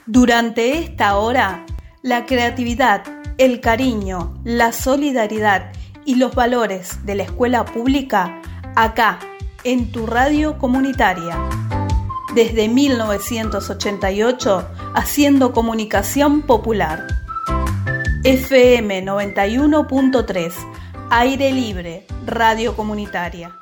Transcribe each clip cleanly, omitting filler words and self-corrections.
Durante esta hora, la creatividad, el cariño, la solidaridad y los valores de la escuela pública, acá, en tu radio comunitaria. Desde 1988, haciendo comunicación popular. FM 91.3, Aire Libre, Radio Comunitaria.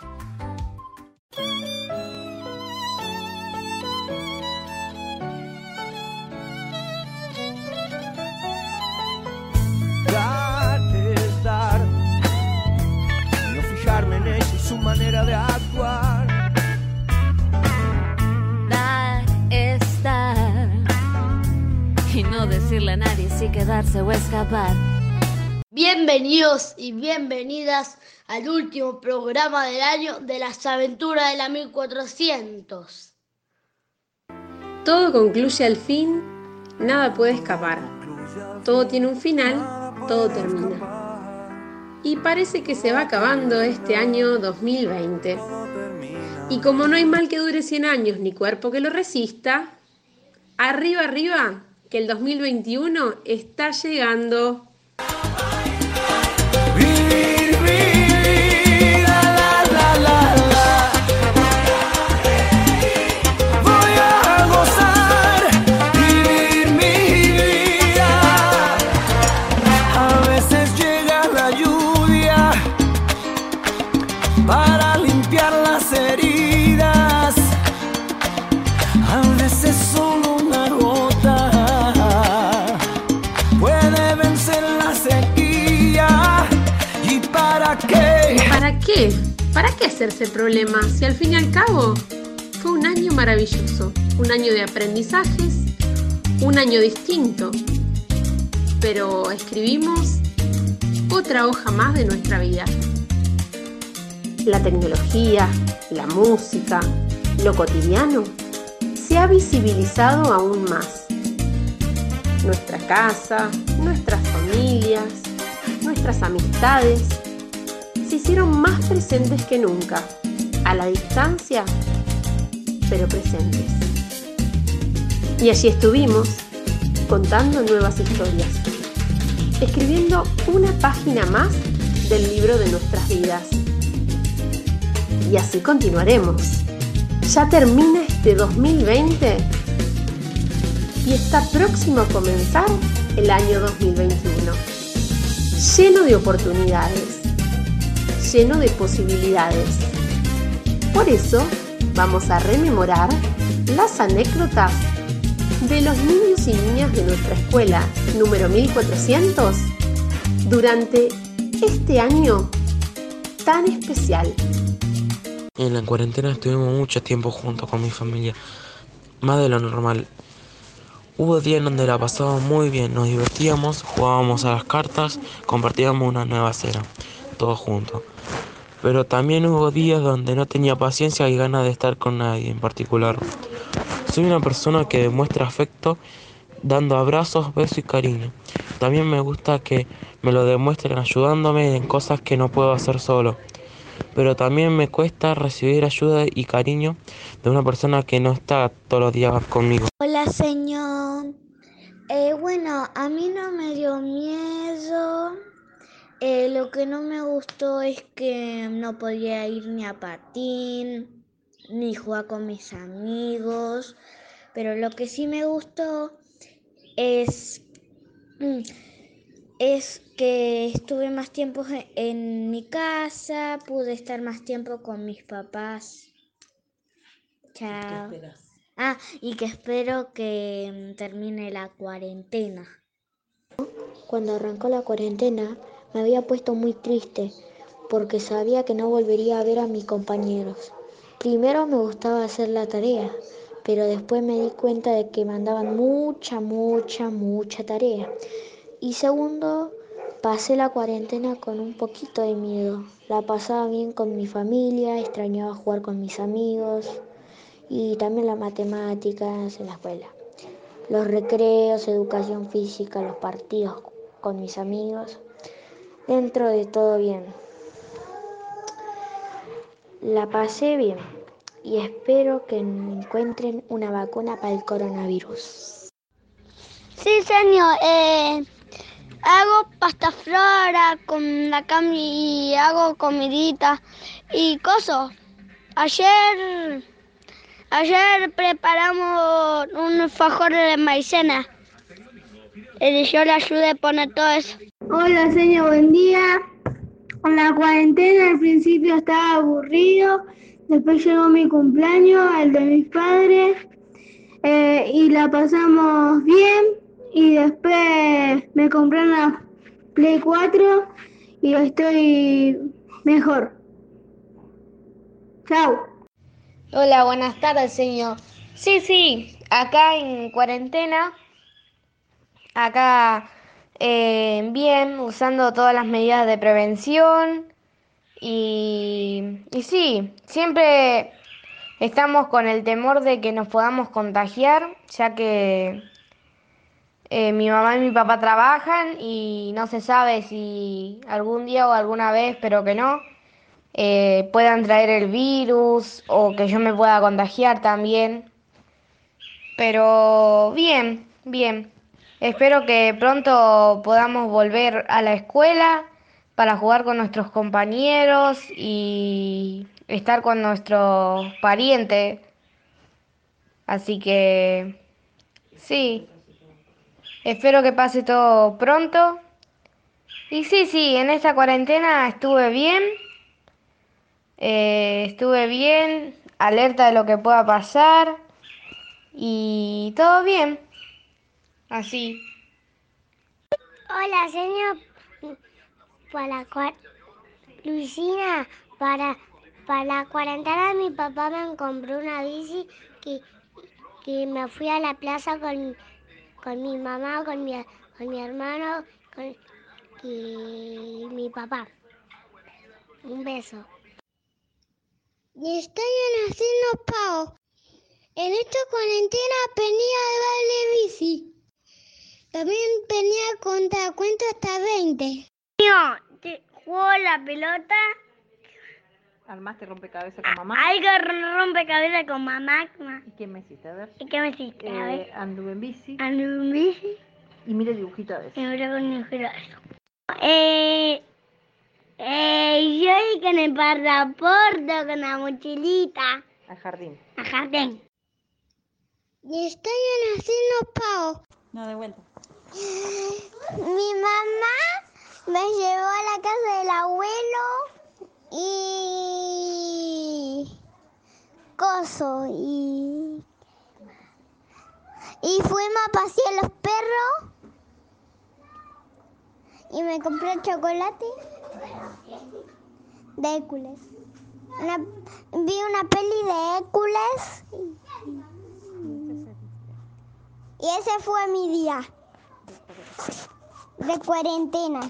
Dar, no fijarme en ella y su manera de actuar. Dar es dar, y no decirle a nadie si quedarse o escapar. Bienvenidos y bienvenidas al último programa del año de las aventuras de la 1400. Todo concluye al fin, nada puede escapar. Todo tiene un final, todo termina. Y parece que se va acabando este año 2020. Y como no hay mal que dure 100 años ni cuerpo que lo resista, arriba, arriba, que el 2021 está llegando. Para limpiar las heridas, a veces solo una gota puede vencer la sequía. ¿Y para qué? ¿Para qué? ¿Para qué hacerse problema? Si al fin y al cabo fue un año maravilloso, un año de aprendizajes, un año distinto. Pero escribimos otra hoja más de nuestra vida. La tecnología, la música, lo cotidiano se ha visibilizado aún más. Nuestra casa, nuestras familias, nuestras amistades se hicieron más presentes que nunca, a la distancia, pero presentes. Y allí estuvimos, contando nuevas historias, escribiendo una página más del libro de nuestras vidas. Y así continuaremos. Ya termina este 2020 y está próximo a comenzar el año 2021. Lleno de oportunidades, lleno de posibilidades. Por eso vamos a rememorar las anécdotas de los niños y niñas de nuestra escuela número 1400 durante este año tan especial. En la cuarentena estuvimos mucho tiempo juntos con mi familia, más de lo normal. Hubo días en donde la pasábamos muy bien, nos divertíamos, jugábamos a las cartas, compartíamos una nueva cena, todos juntos. Pero también hubo días donde no tenía paciencia y ganas de estar con nadie en particular. Soy una persona que demuestra afecto dando abrazos, besos y cariño. También me gusta que me lo demuestren ayudándome en cosas que no puedo hacer solo. Pero también me cuesta recibir ayuda y cariño de una persona que no está todos los días conmigo. Hola, señor. Bueno, a mí no me dio miedo. Lo que no me gustó es que no podía ir ni a patín, ni jugar con mis amigos. Pero lo que sí me gustó es que estuve más tiempo en mi casa, pude estar más tiempo con mis papás. Chao. Y que espero que termine la cuarentena. Cuando arrancó la cuarentena me había puesto muy triste porque sabía que no volvería a ver a mis compañeros. Primero me gustaba hacer la tarea, pero después me di cuenta de que mandaban mucha tarea. Y segundo, pasé la cuarentena con un poquito de miedo. La pasaba bien con mi familia, extrañaba jugar con mis amigos y también las matemáticas en la escuela. Los recreos, educación física, los partidos con mis amigos. Dentro de todo bien. La pasé bien y espero que encuentren una vacuna para el coronavirus. Sí, señor. Hago pasta flora con la cami y hago comidita y cosas. Ayer preparamos un alfajor de maicena. Yo le ayudé a poner todo eso. Hola, señor, buen día. Con la cuarentena al principio estaba aburrido, después llegó mi cumpleaños, el de mis padres, y la pasamos bien, y después me compré una Play 4 y estoy mejor. Chao. Hola, buenas tardes, señor. Sí, acá en cuarentena, acá bien, usando todas las medidas de prevención y sí, siempre estamos con el temor de que nos podamos contagiar, ya que mi mamá y mi papá trabajan y no se sabe si algún día o alguna vez, pero que no, puedan traer el virus o que yo me pueda contagiar también. Pero bien. Espero que pronto podamos volver a la escuela para jugar con nuestros compañeros y estar con nuestros parientes. Así que sí, espero que pase todo pronto. Y sí, en esta cuarentena estuve bien, alerta de lo que pueda pasar y todo bien, así. Hola, señor. Luisina, para la cuarentena mi papá me compró una bici que me fui a la plaza con mi mamá, con mi hermano y mi papá. Un beso. Y estoy haciendo pago. En esta cuarentena aprendí a darle bici. También venía a contar cuento hasta 20. Juego la pelota. ¿Armaste rompecabezas con mamá? Algo rompecabezas con mamá. ¿Y qué me hiciste? A ver. ¿Y qué me hiciste? A ver. Anduve en bici. bici. Y mira el dibujito de eso. Yo y con el pasaporte, con la mochilita. Al jardín. Y estoy haciendo pago. No, de vuelta. Mi mamá me llevó a la casa del abuelo y fuimos a pasear los perros y me compré chocolate de Hércules. Vi una peli de Hércules y ese fue mi día de cuarentena.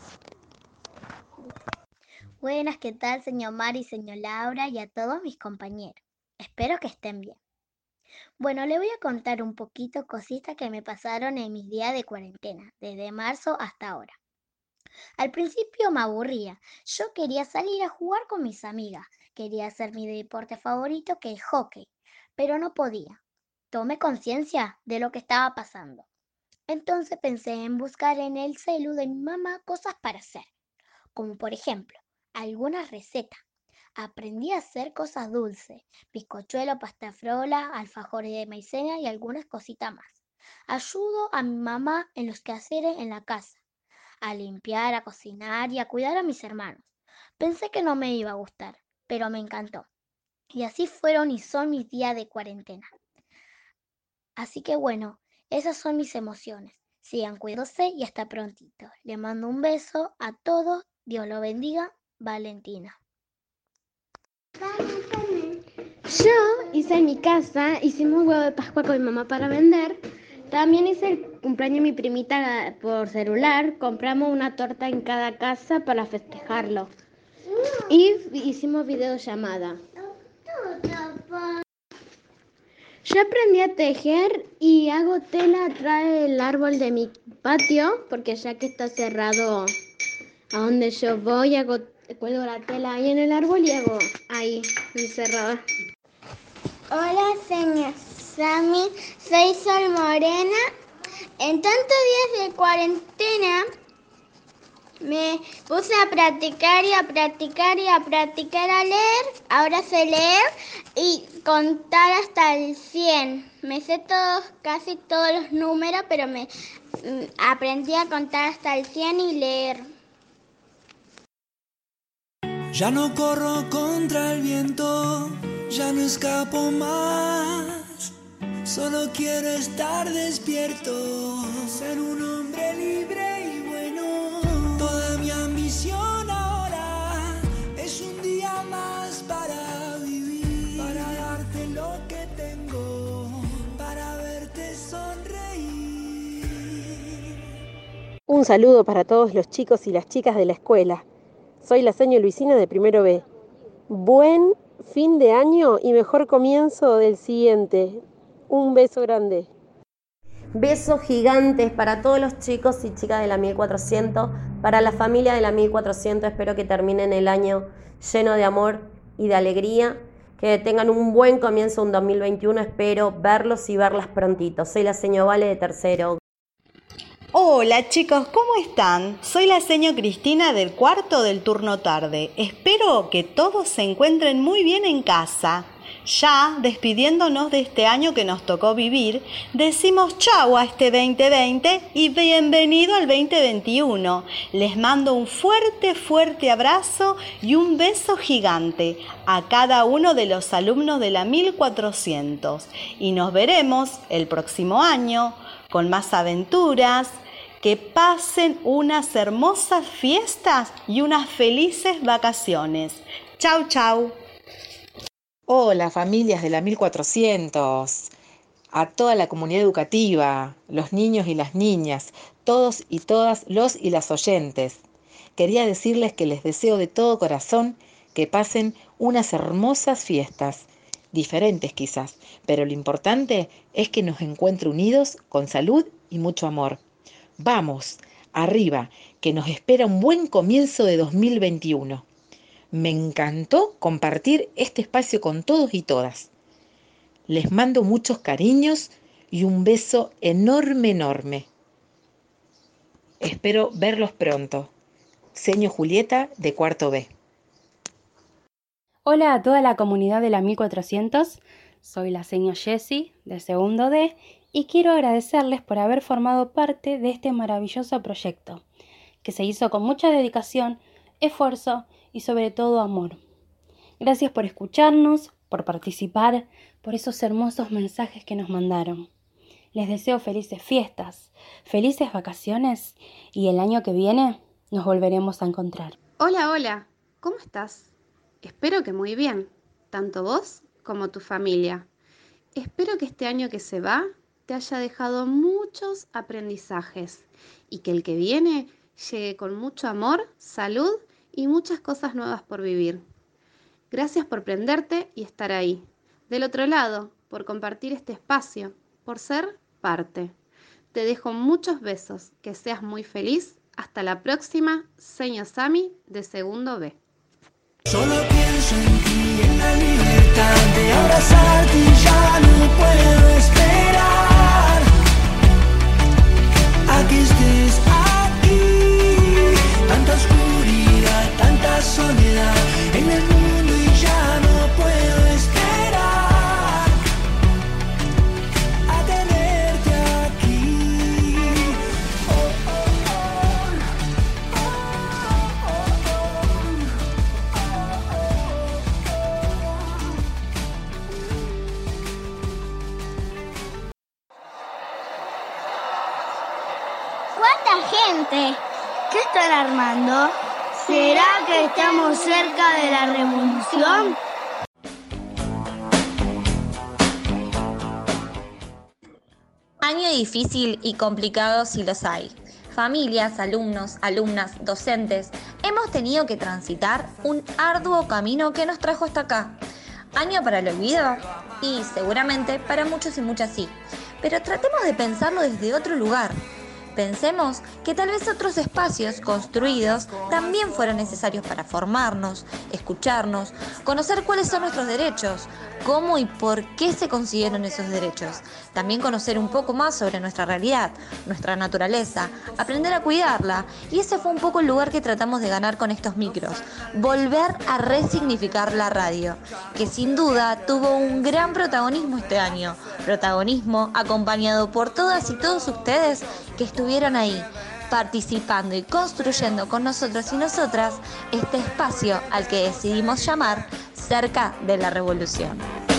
Buenas, ¿qué tal, señor Mari, señor Laura y a todos mis compañeros? Espero que estén bien. Bueno, les voy a contar un poquito cositas que me pasaron en mis días de cuarentena, desde marzo hasta ahora. Al principio me aburría. Yo quería salir a jugar con mis amigas. Quería hacer mi deporte favorito, que es hockey, pero no podía. Tomé conciencia de lo que estaba pasando. Entonces pensé en buscar en el celu de mi mamá cosas para hacer, como por ejemplo, algunas recetas. Aprendí a hacer cosas dulces, bizcochuelo, pasta frola, alfajores de maicena y algunas cositas más. Ayudo a mi mamá en los quehaceres en la casa, a limpiar, a cocinar y a cuidar a mis hermanos. Pensé que no me iba a gustar, pero me encantó. Y así fueron y son mis días de cuarentena. Así que bueno, esas son mis emociones. Sigan cuidándose y hasta prontito. Le mando un beso a todos. Dios lo bendiga. Valentina. Yo hice en mi casa, hicimos huevo de Pascua con mi mamá para vender. También hice el cumpleaños de mi primita por celular. Compramos una torta en cada casa para festejarlo. Y hicimos videollamada. Yo aprendí a tejer y hago tela atrás del árbol de mi patio, porque ya que está cerrado a donde yo voy, cuelgo la tela ahí en el árbol y hago ahí encerrada. Hola, señor Sammy, soy Sol Morena en tantos días de cuarentena me puse a practicar y a practicar y a practicar a leer. Ahora sé leer y contar hasta el 100. Me sé casi todos los números, pero aprendí a contar hasta el 100 y leer. Ya no corro contra el viento, ya no escapo más. Solo quiero estar despierto, ser un hombre libre y bueno. Toda mi ambición ahora es un día más para vivir, para darte lo que tengo, para verte sonreír. Un saludo para todos los chicos y las chicas de la escuela. Soy la señora Luisina de primero B. Buen fin de año y mejor comienzo del siguiente. Un beso grande. Besos gigantes para todos los chicos y chicas de la 1400, para la familia de la 1400. Espero que terminen el año lleno de amor y de alegría, que tengan un buen comienzo, un 2021. Espero verlos y verlas prontito. Soy la señora Vale de tercero. Hola chicos, ¿cómo están? Soy la señora Cristina del cuarto del turno tarde. Espero que todos se encuentren muy bien en casa. Ya despidiéndonos de este año que nos tocó vivir, decimos chau a este 2020 y bienvenido al 2021. Les mando un fuerte abrazo y un beso gigante a cada uno de los alumnos de la 1400. Y nos veremos el próximo año con más aventuras. Que pasen unas hermosas fiestas y unas felices vacaciones. Chau, chau. Hola familias de la 1400, a toda la comunidad educativa, los niños y las niñas, todos y todas los y las oyentes. Quería decirles que les deseo de todo corazón que pasen unas hermosas fiestas, diferentes quizás, pero lo importante es que nos encuentre unidos con salud y mucho amor. Vamos, arriba, que nos espera un buen comienzo de 2021. Me encantó compartir este espacio con todos y todas. Les mando muchos cariños y un beso enorme. Espero verlos pronto. Seño Julieta de cuarto B. Hola a toda la comunidad de la 1400. Soy la seño Jessie de segundo D y quiero agradecerles por haber formado parte de este maravilloso proyecto, que se hizo con mucha dedicación, esfuerzo y sobre todo amor. Gracias por escucharnos, por participar, por esos hermosos mensajes que nos mandaron. Les deseo felices fiestas, felices vacaciones y el año que viene nos volveremos a encontrar. Hola, ¿cómo estás? Espero que muy bien, tanto vos como tu familia. Espero que este año que se va te haya dejado muchos aprendizajes y que el que viene llegue con mucho amor, salud y muchas cosas nuevas por vivir. Gracias por prenderte y estar ahí. Del otro lado, por compartir este espacio, por ser parte. Te dejo muchos besos, que seas muy feliz. Hasta la próxima, señor Sami de segundo B. Solo pienso en ti, en la libertad de abrazarte y ya no puedo esperar a que estés aquí. Tanta oscuridad, tanta soledad en el mundo y ya no puedo esperar a tenerte aquí. ¿Cuánta gente? ¿Qué están armando? ¿Será que estamos cerca de la revolución? Año difícil y complicado si los hay. Familias, alumnos, alumnas, docentes, hemos tenido que transitar un arduo camino que nos trajo hasta acá. ¿Año para el olvido? Y seguramente para muchos y muchas sí. Pero tratemos de pensarlo desde otro lugar. Pensemos que tal vez otros espacios construidos también fueron necesarios para formarnos, escucharnos, conocer cuáles son nuestros derechos, cómo y por qué se consiguieron esos derechos. También conocer un poco más sobre nuestra realidad, nuestra naturaleza, aprender a cuidarla. Y ese fue un poco el lugar que tratamos de ganar con estos micros. Volver a resignificar la radio, que sin duda tuvo un gran protagonismo este año. Protagonismo acompañado por todas y todos ustedes que estuvieron ahí, participando y construyendo con nosotros y nosotras este espacio al que decidimos llamar Cerca de la Revolución.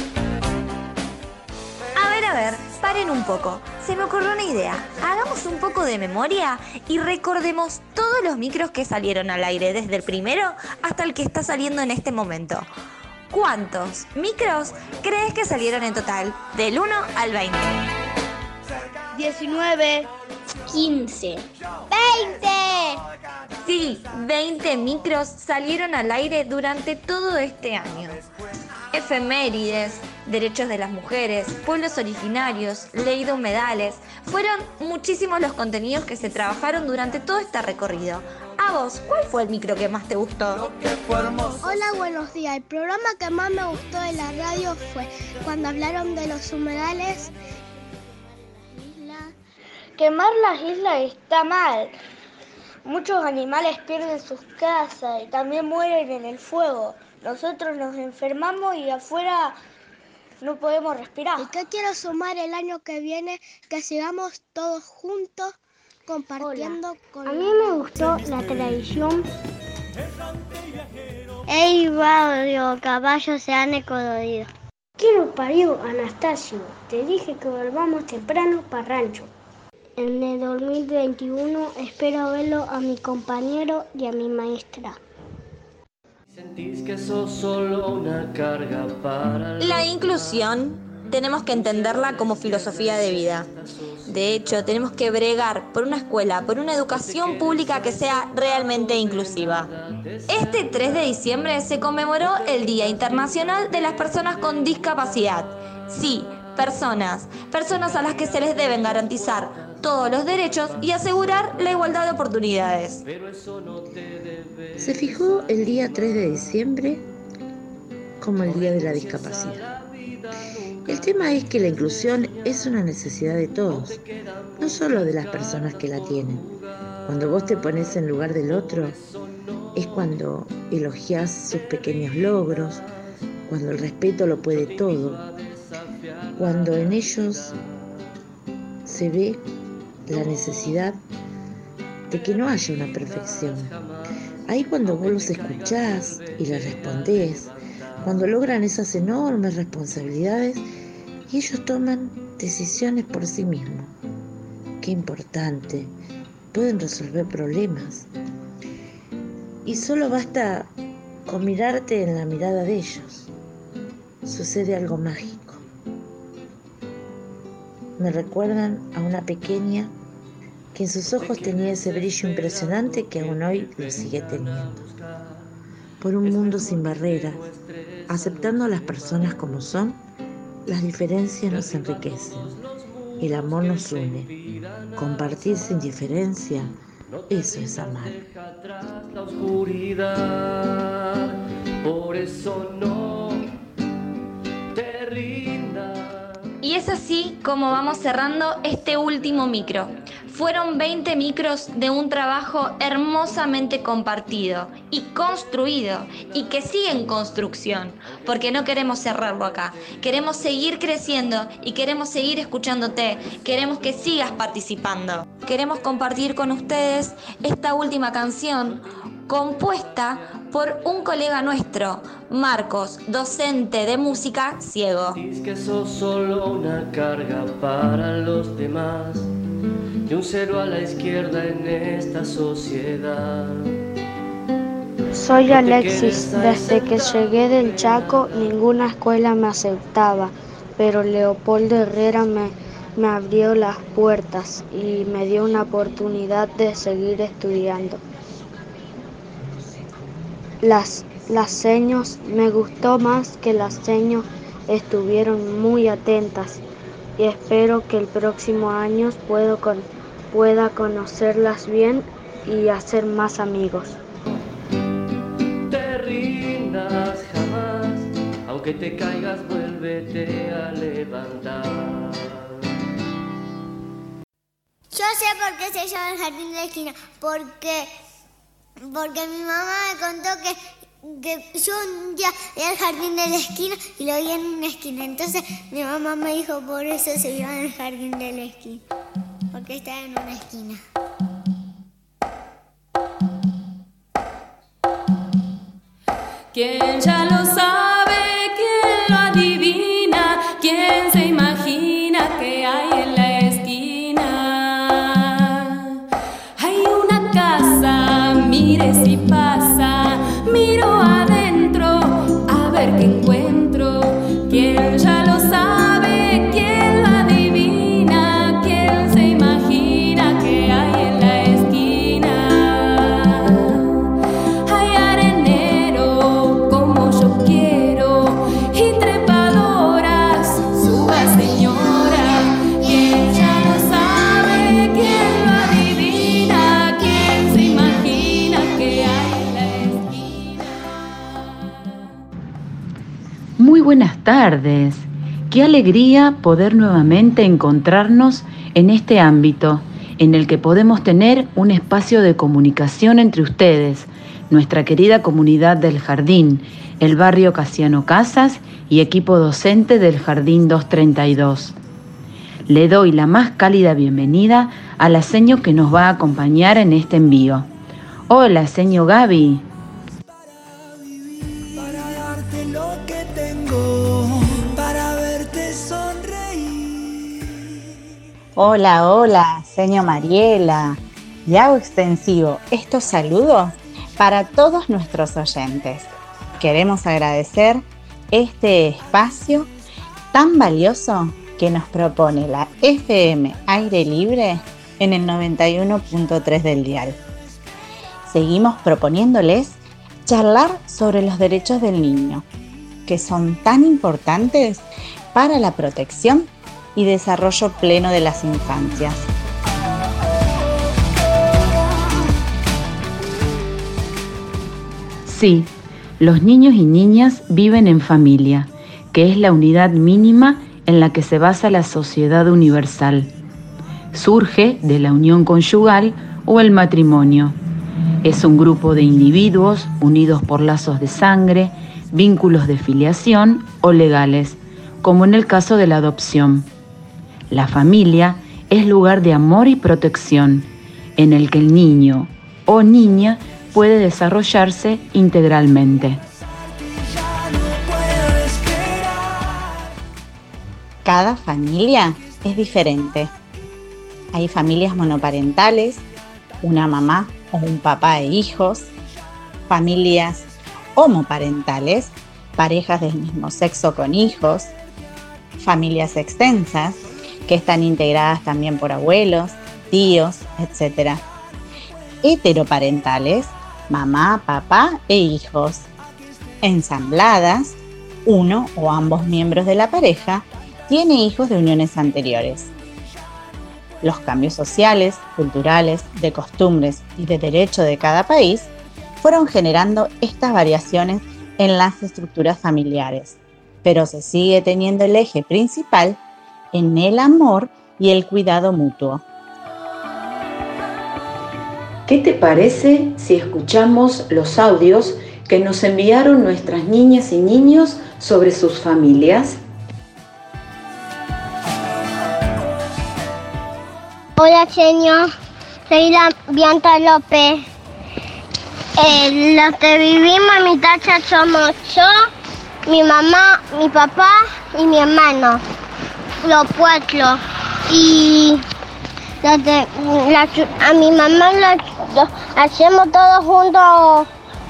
A ver, paren un poco. Se me ocurrió una idea. Hagamos un poco de memoria y recordemos todos los micros que salieron al aire, desde el primero hasta el que está saliendo en este momento. ¿Cuántos micros crees que salieron en total? Del 1 al 20. 19, 15, 20. Sí, 20 micros salieron al aire durante todo este año. Efemérides, derechos de las mujeres, pueblos originarios, ley de humedales. Fueron muchísimos los contenidos que se trabajaron durante todo este recorrido. A vos, ¿cuál fue el micro que más te gustó? Hola, buenos días. El programa que más me gustó de la radio fue cuando hablaron de los humedales. Quemar las islas está mal. Muchos animales pierden sus casas y también mueren en el fuego. Nosotros nos enfermamos y afuera no podemos respirar. ¿Y qué quiero sumar el año que viene? Que sigamos todos juntos compartiendo con... A mí me gustó la tradición. ¡Ey, barrio! Caballos se han colorido. ¿Qué nos parió, Anastasio? Te dije que volvamos temprano para rancho. En el 2021 espero verlo a mi compañero y a mi maestra. Sentís que sos solo una carga para... La inclusión tenemos que entenderla como filosofía de vida. De hecho, tenemos que bregar por una escuela, por una educación pública que sea realmente inclusiva. Este 3 de diciembre se conmemoró el Día Internacional de las Personas con Discapacidad. Sí, personas a las que se les deben garantizar todos los derechos y asegurar la igualdad de oportunidades. Se fijó el día 3 de diciembre como el Día de la Discapacidad. El tema es que la inclusión es una necesidad de todos, no solo de las personas que la tienen. Cuando vos te pones en lugar del otro, es cuando elogiás sus pequeños logros, cuando el respeto lo puede todo, cuando en ellos se ve la necesidad de que no haya una perfección. Ahí cuando vos los escuchás y les respondés, cuando logran esas enormes responsabilidades y ellos toman decisiones por sí mismos. Qué importante, pueden resolver problemas. Y solo basta con mirarte en la mirada de ellos. Sucede algo mágico. Me recuerdan a una pequeña que en sus ojos tenía ese brillo impresionante que aún hoy lo sigue teniendo. Por un mundo sin barreras, aceptando a las personas como son, las diferencias nos enriquecen, el amor nos une. Compartir sin diferencia, eso es amar. La oscuridad, por eso no te rindas. Y es así como vamos cerrando este último micro. Fueron 20 micros de un trabajo hermosamente compartido y construido y que sigue en construcción, porque no queremos cerrarlo acá. Queremos seguir creciendo y queremos seguir escuchándote. Queremos que sigas participando. Queremos compartir con ustedes esta última canción compuesta por un colega nuestro, Marcos, docente de música ciego. Dices que sos solo una carga para los demás, y un cero a la izquierda en esta sociedad. Soy Alexis. Desde que llegué del Chaco, ninguna escuela me aceptaba, pero Leopoldo Herrera me abrió las puertas y me dio una oportunidad de seguir estudiando. Las seños, me gustó más que las seños estuvieron muy atentas y espero que el próximo año pueda conocerlas bien y hacer más amigos. Te rindas jamás, aunque te caigas, vuélvete a levantar. Yo sé por qué se llama el jardín de la esquina, porque mi mamá me contó que yo un día vi al jardín de la esquina y lo vi en una esquina. Entonces mi mamá me dijo, por eso se llama el jardín de la esquina, porque está en una esquina. ¿Quién ya lo sabe? ¿Quién lo adivina? ¿Quién se imagina que hay en la esquina? Hay una casa, mire si pasa, miro adentro a ver qué encuentro. ¿Quién ya lo sabe? ¿Quién lo adivina? ¿Quién se imagina que hay en la esquina? Hay arenero como yo quiero y trepadoras, suba señora. ¿Quién ya lo sabe? ¿Quién lo adivina? ¿Quién se imagina que hay en la esquina? Muy buenas tardes. Qué alegría poder nuevamente encontrarnos en este ámbito en el que podemos tener un espacio de comunicación entre ustedes, nuestra querida comunidad del jardín, el barrio Casiano Casas y equipo docente del Jardín 232. Le doy la más cálida bienvenida a la seño que nos va a acompañar en este envío. Hola, seño Gaby. Para darte lo que tengo, para verte sonreír. Hola, señor Mariela. Y hago extensivo estos saludos para todos nuestros oyentes. Queremos agradecer este espacio tan valioso que nos propone la FM Aire Libre en el 91.3 del dial. Seguimos proponiéndoles charlar sobre los derechos del niño, que son tan importantes para la protección y desarrollo pleno de las infancias. Sí, los niños y niñas viven en familia, que es la unidad mínima en la que se basa la sociedad universal. Surge de la unión conyugal o el matrimonio. Es un grupo de individuos unidos por lazos de sangre, vínculos de filiación o legales, como en el caso de la adopción. La familia es lugar de amor y protección, en el que el niño o niña puede desarrollarse integralmente. Cada familia es diferente. Hay familias monoparentales, una mamá o un papá e hijos, familias homoparentales, parejas del mismo sexo con hijos, familias extensas que están integradas también por abuelos, tíos, etc. Heteroparentales, mamá, papá e hijos. Ensambladas, uno o ambos miembros de la pareja tiene hijos de uniones anteriores. Los cambios sociales, culturales, de costumbres y de derecho de cada país fueron generando estas variaciones en las estructuras familiares, pero se sigue teniendo el eje principal en el amor y el cuidado mutuo. ¿Qué te parece si escuchamos los audios que nos enviaron nuestras niñas y niños sobre sus familias? Hola, señor. Soy la Bianca López. Los que vivimos en mi casa somos yo, mi mamá, mi papá y mi hermano. Los cuatro. Y a mi mamá lo hacemos todos juntos.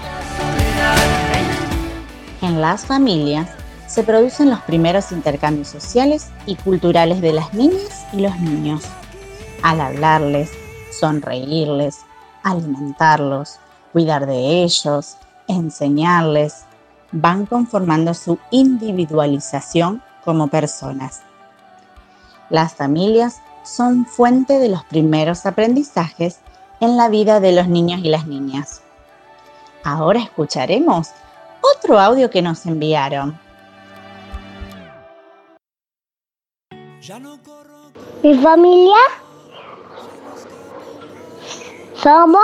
En las familias se producen los primeros intercambios sociales y culturales de las niñas y los niños. Al hablarles, sonreírles, alimentarlos, cuidar de ellos, enseñarles, van conformando su individualización como personas. Las familias son fuente de los primeros aprendizajes en la vida de los niños y las niñas. Ahora escucharemos otro audio que nos enviaron. Mi familia somos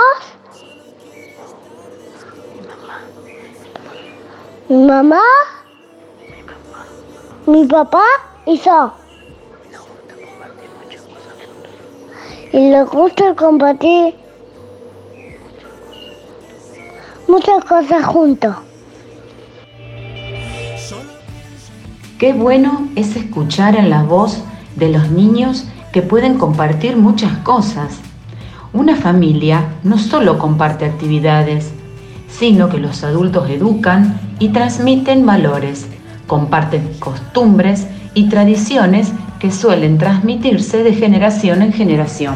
mi mamá, mi papá y yo. Y nos gusta compartir muchas cosas juntos. Qué bueno es escuchar en la voz de los niños que pueden compartir muchas cosas. Una familia no solo comparte actividades, sino que los adultos educan y transmiten valores, comparten costumbres y tradiciones que suelen transmitirse de generación en generación.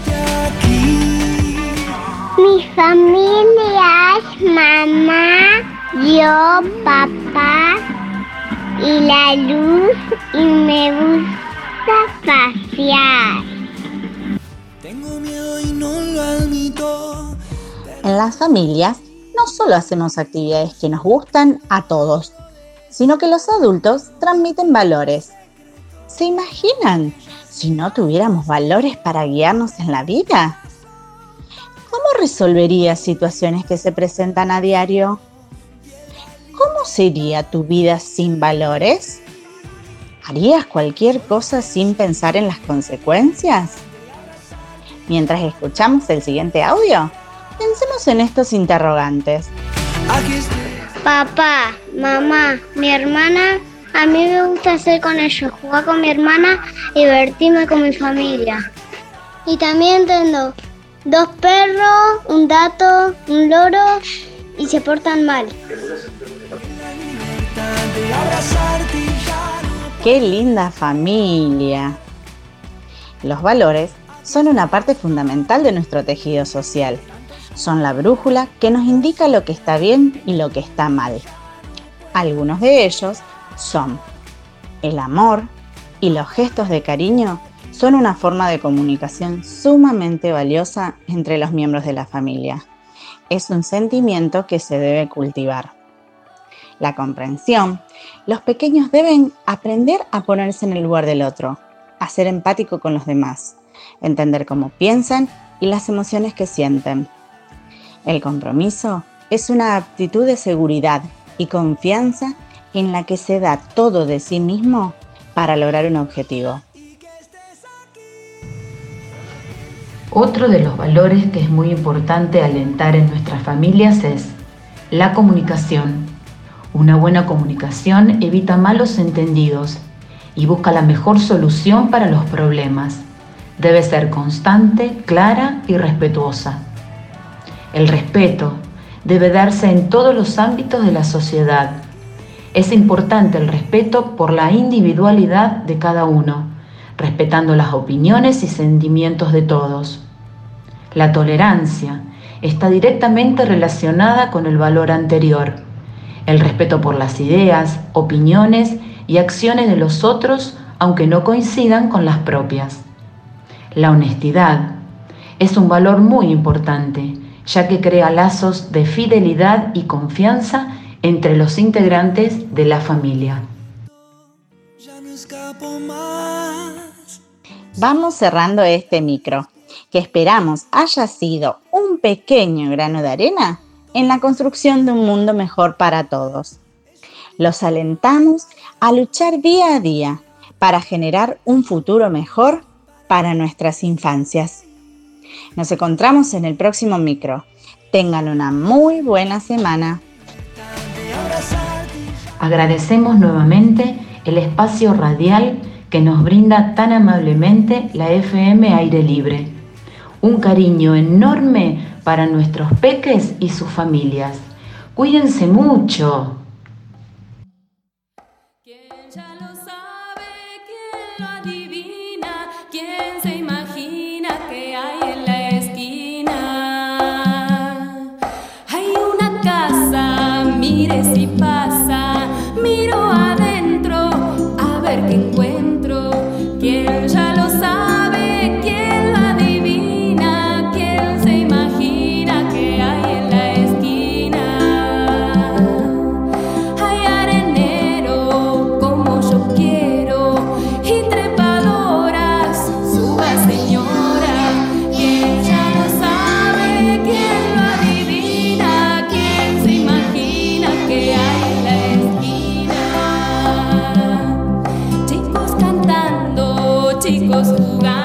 Mi familia es mamá, yo, papá y la luz, y me gusta pasear. Tengo miedo y no lo admito. En las familias no solo hacemos actividades que nos gustan a todos, sino que los adultos transmiten valores. ¿Se imaginan si no tuviéramos valores para guiarnos en la vida? ¿Cómo resolverías situaciones que se presentan a diario? ¿Cómo sería tu vida sin valores? ¿Harías cualquier cosa sin pensar en las consecuencias? Mientras escuchamos el siguiente audio, pensemos en estos interrogantes. Papá, mamá, mi hermana, a mí me gusta hacer con ellos, jugar con mi hermana y divertirme con mi familia. Y también tengo 2 perros, un gato, un loro y se portan mal. ¡Qué linda familia! Los valores son una parte fundamental de nuestro tejido social. Son la brújula que nos indica lo que está bien y lo que está mal. Algunos de ellos son el amor y los gestos de cariño. Son una forma de comunicación sumamente valiosa entre los miembros de la familia. Es un sentimiento que se debe cultivar. La comprensión. Los pequeños deben aprender a ponerse en el lugar del otro, a ser empático con los demás, entender cómo piensan y las emociones que sienten. El compromiso es una actitud de seguridad y confianza en la que se da todo de sí mismo para lograr un objetivo. Otro de los valores que es muy importante alentar en nuestras familias es la comunicación. Una buena comunicación evita malos entendidos y busca la mejor solución para los problemas. Debe ser constante, clara y respetuosa. El respeto debe darse en todos los ámbitos de la sociedad. Es importante el respeto por la individualidad de cada uno, respetando las opiniones y sentimientos de todos. La tolerancia está directamente relacionada con el valor anterior, el respeto por las ideas, opiniones y acciones de los otros, aunque no coincidan con las propias. La honestidad es un valor muy importante, ya que crea lazos de fidelidad y confianza entre los integrantes de la familia. Vamos cerrando este micro, que esperamos haya sido un pequeño grano de arena en la construcción de un mundo mejor para todos. Los alentamos a luchar día a día para generar un futuro mejor para nuestras infancias. Nos encontramos en el próximo micro. Tengan una muy buena semana. Agradecemos nuevamente el espacio radial que nos brinda tan amablemente la FM Aire Libre. Un cariño enorme para nuestros peques y sus familias. Cuídense mucho. ¿Quién se imagina que hay en la esquina? Hay una casa, mire si pasa, miro adentro a ver qué encuentro. ¿Quién ya lo sabe? chicos jugando.